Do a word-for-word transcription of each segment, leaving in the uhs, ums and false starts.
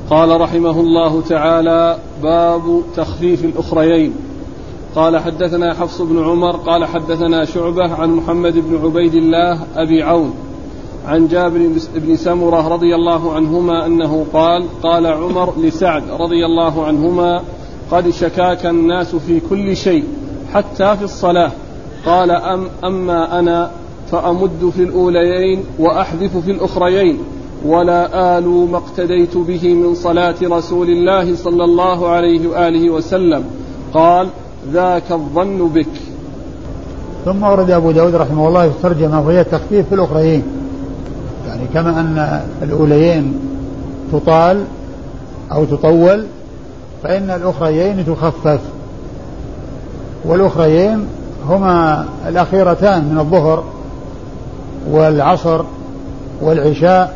قال رحمه الله تعالى: باب تخفيف الأخريين. قال: حدثنا حفص بن عمر قال حدثنا شعبة عن محمد بن عبيد الله أبي عون عن جابر بن سمرة رضي الله عنهما أنه قال: قال عمر لسعد رضي الله عنهما: قد شكاك الناس في كل شيء حتى في الصلاة. قال: أم أما أنا فأمد في الأوليين وأحذف في الأخريين، ولا آل ما اقتديت به من صلاة رسول الله صلى الله عليه وآله وسلم. قال: ذاك الظن بك. ثم ورد أبو داود رحمه الله الترجمة وهي التخفيف في الأخريين، يعني كما أن الأوليين تطال أو تطول فإن الأخريين تخفف. والأخريين هما الأخيرتان من الظهر والعصر والعشاء،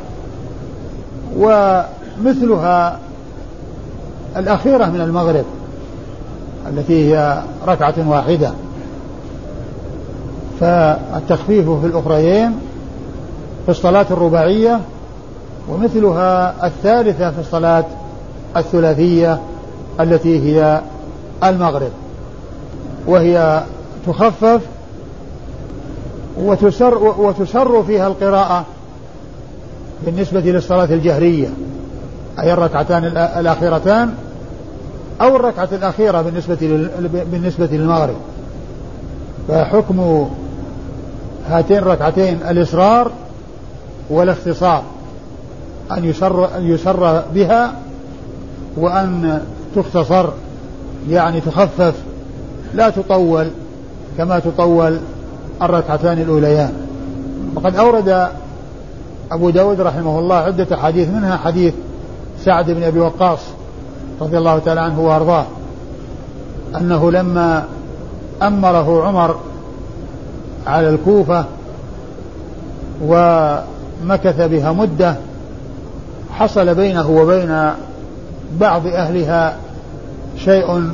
ومثلها الأخيرة من المغرب التي هي ركعة واحدة. فالتخفيف في الأخريين في الصلاة الرباعية، ومثلها الثالثة في الصلاة الثلاثية التي هي المغرب، وهي تخفف وتسر, وتسر فيها القراءة بالنسبة للصلاة الجهرية، أي الركعتان الأخيرتان أو الركعة الأخيرة بالنسبة بالنسبة للمغرب. فحكم هاتين الركعتين الإصرار والاختصار، أن يسر, أن يسر بها وأن تختصر، يعني تخفف لا تطول كما تطول الركعتان الأوليان. وقد أورد أبو داود رحمه الله عدة حديث، منها حديث سعد بن أبي وقاص رضي الله تعالى عنه وأرضاه أنه لما أمره عمر على الكوفة ومكث بها مدة حصل بينه وبين بعض أهلها شيء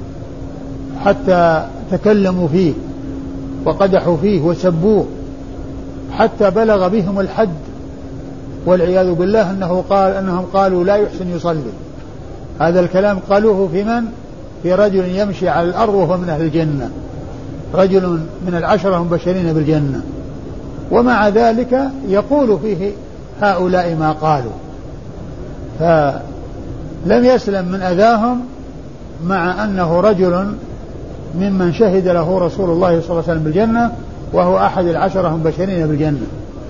حتى تكلموا فيه وقدحوا فيه وسبوه حتى بلغ بهم الحد والعياذ بالله أنه قال أنهم قالوا لا يحسن يصلي. هذا الكلام قالوه في من؟ في رجل يمشي على الأرض وهو من أهل الجنة، رجل من العشرة المبشرين بالجنة، ومع ذلك يقول فيه هؤلاء ما قالوا، فلم يسلم من أذاهم مع أنه رجل ممن شهد له رسول الله صلى الله عليه وسلم بالجنة، وهو أحد العشرة المبشرين بالجنة.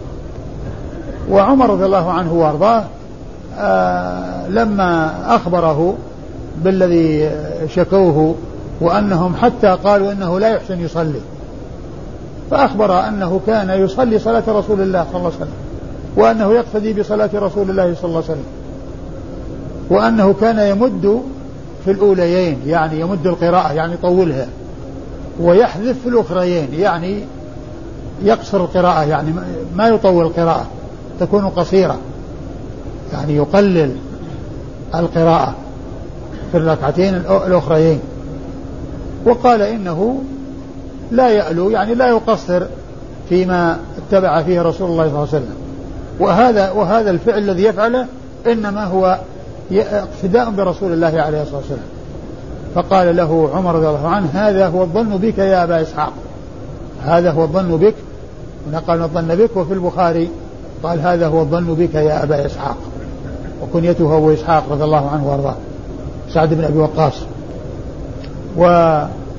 وعمر رضي الله عنه وارضاه آه لما أخبره بالذي شكوه وأنهم حتى قالوا إنه لا يحسن يصلي، فأخبر أنه كان يصلي صلاة رسول الله صلى الله عليه وسلم، وأنه يقتدي بصلاة رسول الله صلى الله عليه وسلم، وأنه كان يمد في الأوليين يعني يمد القراءة يعني يطولها، ويحذف في الأخريين يعني يقصر القراءة يعني ما يطول القراءة، تكون قصيرة يعني يقلل القراءة في الركعتين الأخريين. وقال إنه لا يألو يعني لا يقصر فيما اتبع فيه رسول الله صلى الله عليه وسلم، وهذا وهذا الفعل الذي يفعله إنما هو اقتداء برسول الله عليه الصلاة والسلام. فقال له عمر رضي الله عنه: هذا هو الظن بك يا أبا إسحاق، هذا هو الظن بك، ونقل الظن بك. وفي البخاري قال: هذا هو الظن بك يا أبا إسحاق، وكنيته أبو إسحاق رضي الله عنه وارضاه سعد بن أبي وقاص. و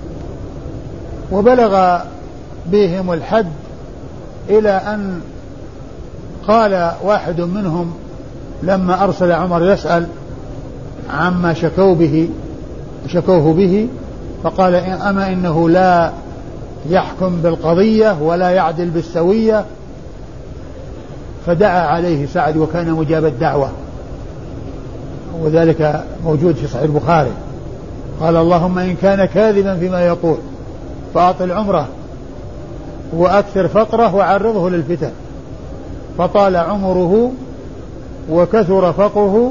وبلغ بهم الحد إلى أن قال واحد منهم لما أرسل عمر يسأل عما شكوا به شكوه به، فقال: أما إنه لا يحكم بالقضية ولا يعدل بالسوية. فدعا عليه سعد وكان مجاب الدعوة، وذلك موجود في صحيح البخاري. قال: اللهم إن كان كاذبا فيما يقول فأطل عمره وأكثر فقره وعرضه للفتن. فطال عمره وكثر فقره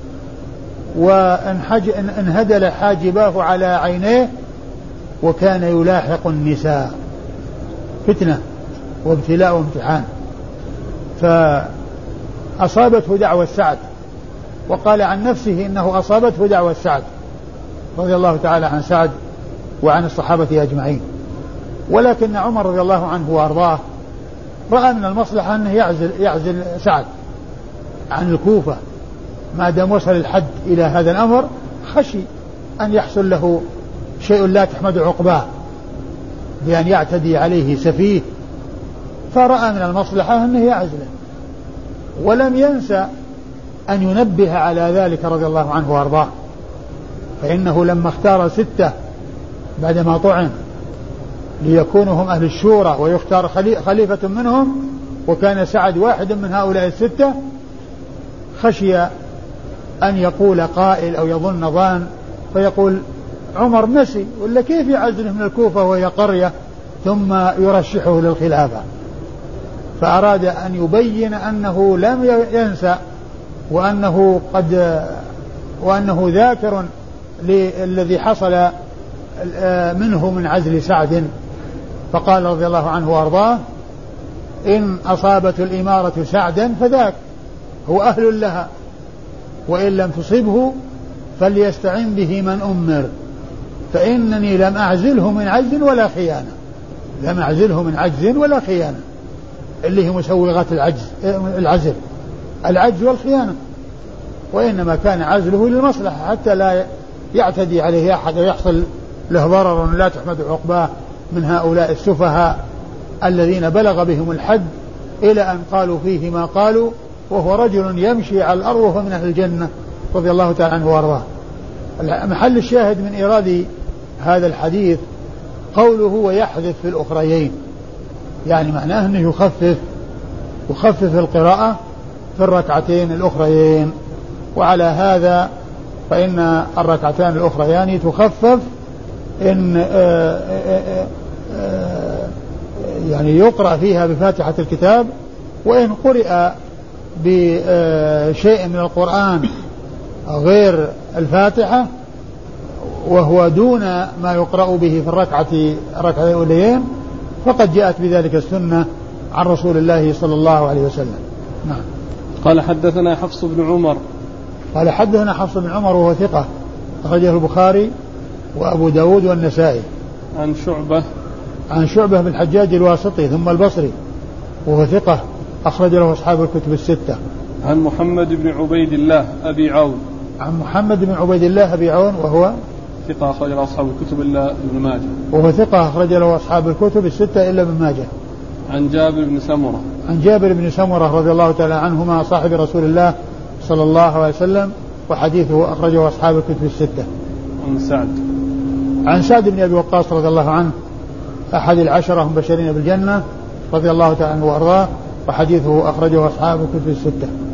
وانهدل حاجباه على عينيه، وكان يلاحق النساء، فتنة وابتلاء وامتحان. فأصابته دعوة سعد وقال عن نفسه إنه أصابته دعوة سعد رضي الله تعالى عن سعد وعن الصحابة أجمعين. ولكن عمر رضي الله عنه وأرضاه رأى من المصلحة أنه يعزل, يعزل سعد عن الكوفة ما دام وصل الحد إلى هذا الأمر، خشي أن يحصل له شيء لا تحمد عقباه بأن يعتدي عليه سفيه، فرأى من المصلحة أنه يعزله. ولم ينسى أن ينبه على ذلك رضي الله عنه وأرضاه، فإنه لما اختار ستة بعدما طعن ليكونوا هم أهل الشورى ويختار خليفة منهم، وكان سعد واحد من هؤلاء الستة، خشي أن يقول قائل أو يظن ظان فيقول عمر نسي ولا كيف يعزله من الكوفة وهي قرية ثم يرشحه للخلافة. فأراد أن يبين أنه لم ينسى وأنه قد وأنه ذاكر للذي حصل منه من عزل سعد. فقال رضي الله عنه وأرضاه إن أصابت الإمارة سعدا فذاك هو أهل لها، وإن لم تصبه فليستعن به من أمر، فإنني لم أعزله من عجز ولا خيانة، لم أعزله من عجز ولا خيانة اللي هي مسوغات العجز العزل العجز والخيانة، وإنما كان عزله للمصلحة حتى لا يعتدي عليه أحد ويحصل له ضرر لا تحمد عقباه من هؤلاء السفهاء الذين بلغ بهم الحد إلى أن قالوا فيه ما قالوا، وهو رجل يمشي على الأرض وهو من أهل الجنة رضي الله تعالى عنه وارضاه. محل الشاهد من إيراد هذا الحديث قوله ويحذف في الأخريين، يعني معناه أنه يخفف يخفف القراءة في الركعتين الأخريين، وعلى هذا فإن الركعتان الأخريان تخفف إن آآ آآ آآ يعني يقرأ فيها بفاتحة الكتاب، وإن قرئ بشيء من القرآن غير الفاتحة وهو دون ما يقرأ به في الركعة الركعتين الأوليين فقد جاءت بذلك السنة عن رسول الله صلى الله عليه وسلم. نعم. قال حدثنا حفص بن عمر قال حدثنا حفص بن عمر وهو ثقة أخرجه البخاري وأبو داود والنسائي. عن شعبة عن شعبة بن الحجاج الواسطي ثم البصري وهو ثقة أخرج له أصحاب الكتب الستة. عن محمد بن عبيد الله أبي عون عن محمد بن عبيد الله أبي عون وهو ثقة أخرج له أصحاب الكتب إلا ابن ماجه وهو ثقة أخرج له أصحاب الكتب الستة إلا ابن ماجه. عن جابر بن سمرة عن جابر بن سمرة رضي الله تعالى عنهما صاحب رسول الله صلى الله عليه وسلم وحديثه أخرجه أصحاب الكتب الستة. عن سعد عن سعد بن أبي وقاص رضي الله عنه أحد العشرة المبشرين بالجنة رضي الله تعالى عنه وأرضاه وحديثه أخرجه أصحاب الكتب الستة.